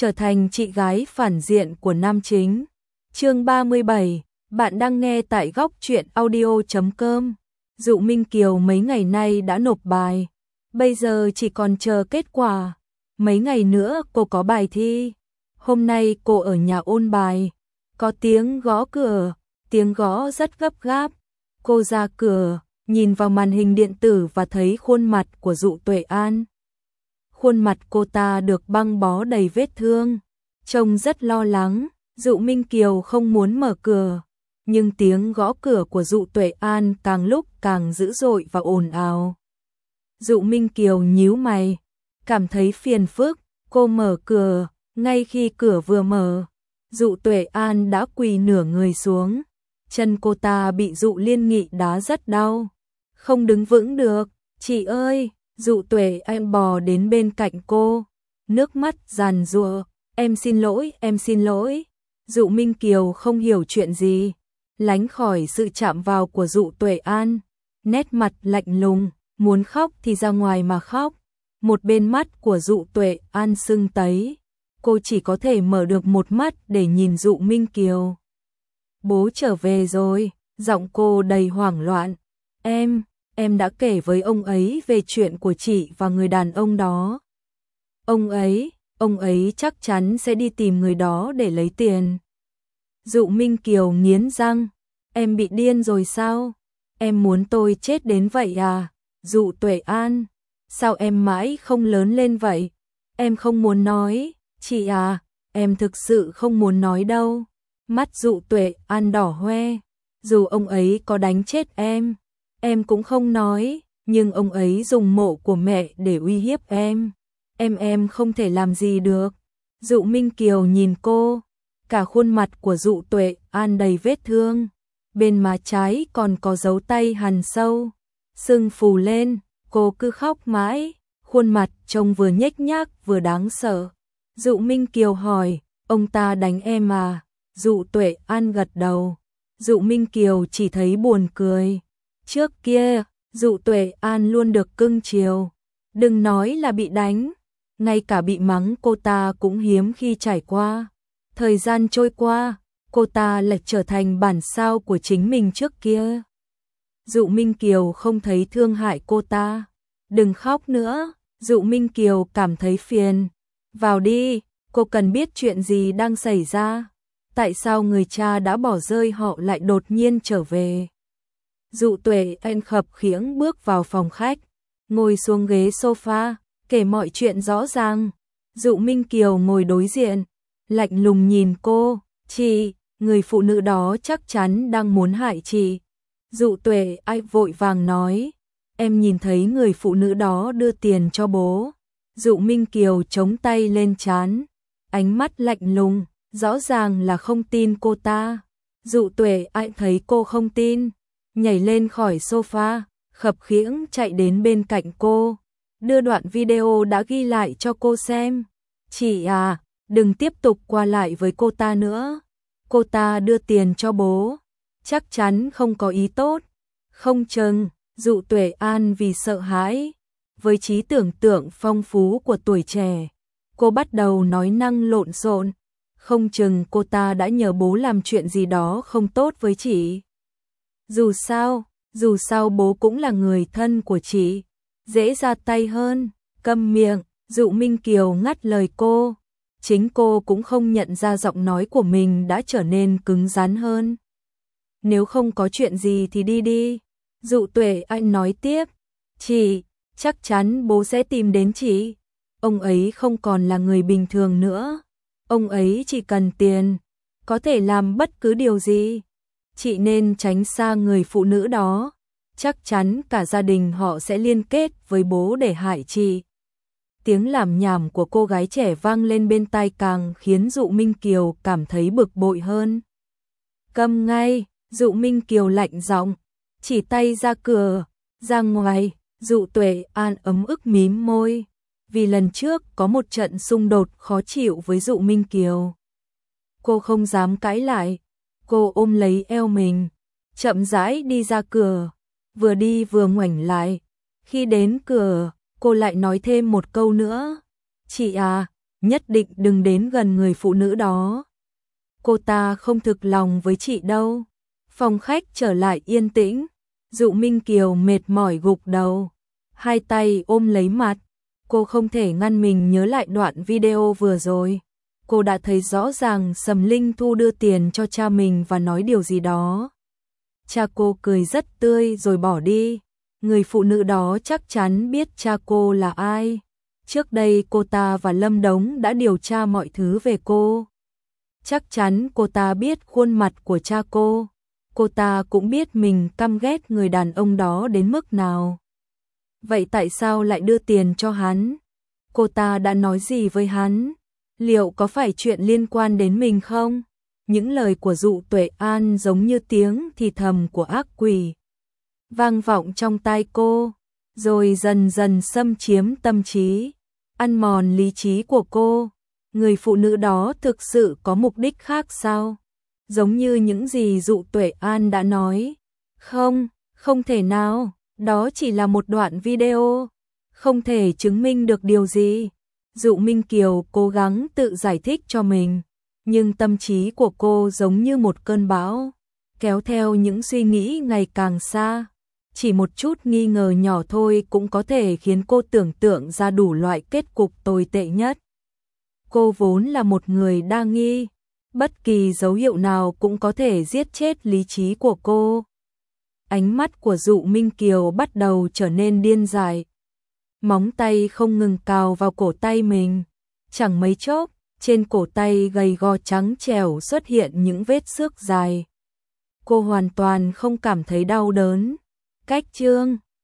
trở thành chị gái phản diện của nam chính. Chương 37, bạn đang nghe tại góc truyện audio.com. Dụ Minh Kiều mấy ngày nay đã nộp bài, bây giờ chỉ còn chờ kết quả. Mấy ngày nữa cô có bài thi. Hôm nay cô ở nhà ôn bài, có tiếng gõ cửa, tiếng gõ rất gấp gáp. Cô ra cửa, nhìn vào màn hình điện tử và thấy khuôn mặt của Dụ Tuệ An. Khuôn mặt cô ta được băng bó đầy vết thương, trông rất lo lắng. Dụ Minh Kiều không muốn mở cửa, nhưng tiếng gõ cửa của Dụ Tuệ An càng lúc càng dữ dội và ồn ào. Dụ Minh Kiều nhíu mày, cảm thấy phiền phức. Cô mở cửa, ngay khi cửa vừa mở, Dụ Tuệ An đã quỳ nửa người xuống. Chân cô ta bị Dụ Liên Nghị đá rất đau, không đứng vững được. Chị ơi! Dụ Tuệ An bò đến bên cạnh cô, nước mắt giàn giụa. Em xin lỗi, em xin lỗi. Dụ Minh Kiều không hiểu chuyện gì, lánh khỏi sự chạm vào của Dụ Tuệ An, nét mặt lạnh lùng, muốn khóc thì ra ngoài mà khóc. Một bên mắt của Dụ Tuệ An sưng tấy, cô chỉ có thể mở được một mắt để nhìn Dụ Minh Kiều. Bố trở về rồi, giọng cô đầy hoảng loạn. Em đã kể với ông ấy về chuyện của chị và người đàn ông đó. Ông ấy chắc chắn sẽ đi tìm người đó để lấy tiền. Dụ Minh Kiều nghiến răng, em bị điên rồi sao? Em muốn tôi chết đến vậy à? Dụ Tuệ An, sao em mãi không lớn lên vậy? Em không muốn nói, chị à, em thực sự không muốn nói đâu. Mắt Dụ Tuệ An đỏ hoe, dù ông ấy có đánh chết em cũng không nói, nhưng ông ấy dùng mộ của mẹ để uy hiếp em không thể làm gì được. Dụ Minh Kiều nhìn cô, cả khuôn mặt của Dụ Tuệ An đầy vết thương, bên má trái còn có dấu tay hằn sâu, sưng phù lên. Cô cứ khóc mãi, khuôn mặt trông vừa nhếch nhác vừa đáng sợ. Dụ Minh Kiều hỏi, ông ta đánh em à? Dụ Tuệ An gật đầu. Dụ Minh Kiều chỉ thấy buồn cười. Trước kia, Dụ Tuệ An luôn được cưng chiều, đừng nói là bị đánh, ngay cả bị mắng cô ta cũng hiếm khi trải qua. Thời gian trôi qua, cô ta lại trở thành bản sao của chính mình trước kia. Dụ Minh Kiều không thấy thương hại cô ta. Đừng khóc nữa. Dụ Minh Kiều cảm thấy phiền. Vào đi, cô cần biết chuyện gì đang xảy ra. Tại sao người cha đã bỏ rơi họ lại đột nhiên trở về? Dụ Tuệ An khập khiễng bước vào phòng khách, ngồi xuống ghế sofa, kể mọi chuyện rõ ràng. Dụ Minh Kiều ngồi đối diện, lạnh lùng nhìn cô. Chị, người phụ nữ đó chắc chắn đang muốn hại chị. Dụ Tuệ An vội vàng nói, em nhìn thấy người phụ nữ đó đưa tiền cho bố. Dụ Minh Kiều chống tay lên trán, ánh mắt lạnh lùng, rõ ràng là không tin cô ta. Dụ Tuệ An thấy cô không tin, nhảy lên khỏi sofa, khập khiễng chạy đến bên cạnh cô, đưa đoạn video đã ghi lại cho cô xem. Chị à, đừng tiếp tục qua lại với cô ta nữa. Cô ta đưa tiền cho bố, chắc chắn không có ý tốt. Không chừng. Dụ Tuệ An vì sợ hãi, với trí tưởng tượng phong phú của tuổi trẻ, cô bắt đầu nói năng lộn xộn. Không chừng cô ta đã nhờ bố làm chuyện gì đó không tốt với chị. Dù sao bố cũng là người thân của chị, dễ ra tay hơn. Câm miệng. Dụ Minh Kiều ngắt lời cô. Chính cô cũng không nhận ra giọng nói của mình đã trở nên cứng rắn hơn. Nếu không có chuyện gì thì đi đi. Dụ Tuệ An nói tiếp. Chị, chắc chắn bố sẽ tìm đến chị. Ông ấy không còn là người bình thường nữa. Ông ấy chỉ cần tiền, có thể làm bất cứ điều gì. Chị nên tránh xa người phụ nữ đó. Chắc chắn cả gia đình họ sẽ liên kết với bố để hại chị. Tiếng lảm nhảm của cô gái trẻ vang lên bên tai càng khiến Dụ Minh Kiều cảm thấy bực bội hơn. Câm ngay. Dụ Minh Kiều lạnh giọng, chỉ tay ra cửa. Ra ngoài. Dụ Tuệ An ấm ức mím môi, vì lần trước có một trận xung đột khó chịu với Dụ Minh Kiều. Cô không dám cãi lại, cô ôm lấy eo mình, chậm rãi đi ra cửa, vừa đi vừa ngoảnh lại. Khi đến cửa, cô lại nói thêm một câu nữa. Chị à, nhất định đừng đến gần người phụ nữ đó. Cô ta không thực lòng với chị đâu. Phòng khách trở lại yên tĩnh, Dụ Minh Kiều mệt mỏi gục đầu, hai tay ôm lấy mặt. Cô không thể ngăn mình nhớ lại đoạn video vừa rồi. Cô đã thấy rõ ràng Sầm Linh Thu đưa tiền cho cha mình và nói điều gì đó. Cha cô cười rất tươi rồi bỏ đi. Người phụ nữ đó chắc chắn biết cha cô là ai. Trước đây cô ta và Lâm Đống đã điều tra mọi thứ về cô. Chắc chắn cô ta biết khuôn mặt của cha cô. Cô ta cũng biết mình căm ghét người đàn ông đó đến mức nào. Vậy tại sao lại đưa tiền cho hắn? Cô ta đã nói gì với hắn? Liệu có phải chuyện liên quan đến mình không? Những lời của Dụ Tuệ An giống như tiếng thì thầm của ác quỷ, vang vọng trong tai cô, rồi dần dần xâm chiếm tâm trí, ăn mòn lý trí của cô. Người phụ nữ đó thực sự có mục đích khác sao? Giống như những gì Dụ Tuệ An đã nói. Không, không thể nào, đó chỉ là một đoạn video, không thể chứng minh được điều gì. Dụ Minh Kiều cố gắng tự giải thích cho mình, nhưng tâm trí của cô giống như một cơn bão, kéo theo những suy nghĩ ngày càng xa. Chỉ một chút nghi ngờ nhỏ thôi cũng có thể khiến cô tưởng tượng ra đủ loại kết cục tồi tệ nhất. Cô vốn là một người đa nghi, bất kỳ dấu hiệu nào cũng có thể giết chết lý trí của cô. Ánh mắt của Dụ Minh Kiều bắt đầu trở nên điên dại. Móng tay không ngừng cào vào cổ tay mình. Chẳng mấy chốc, trên cổ tay gầy gò trắng trẻo xuất hiện những vết xước dài. Cô hoàn toàn không cảm thấy đau đớn. Cách chương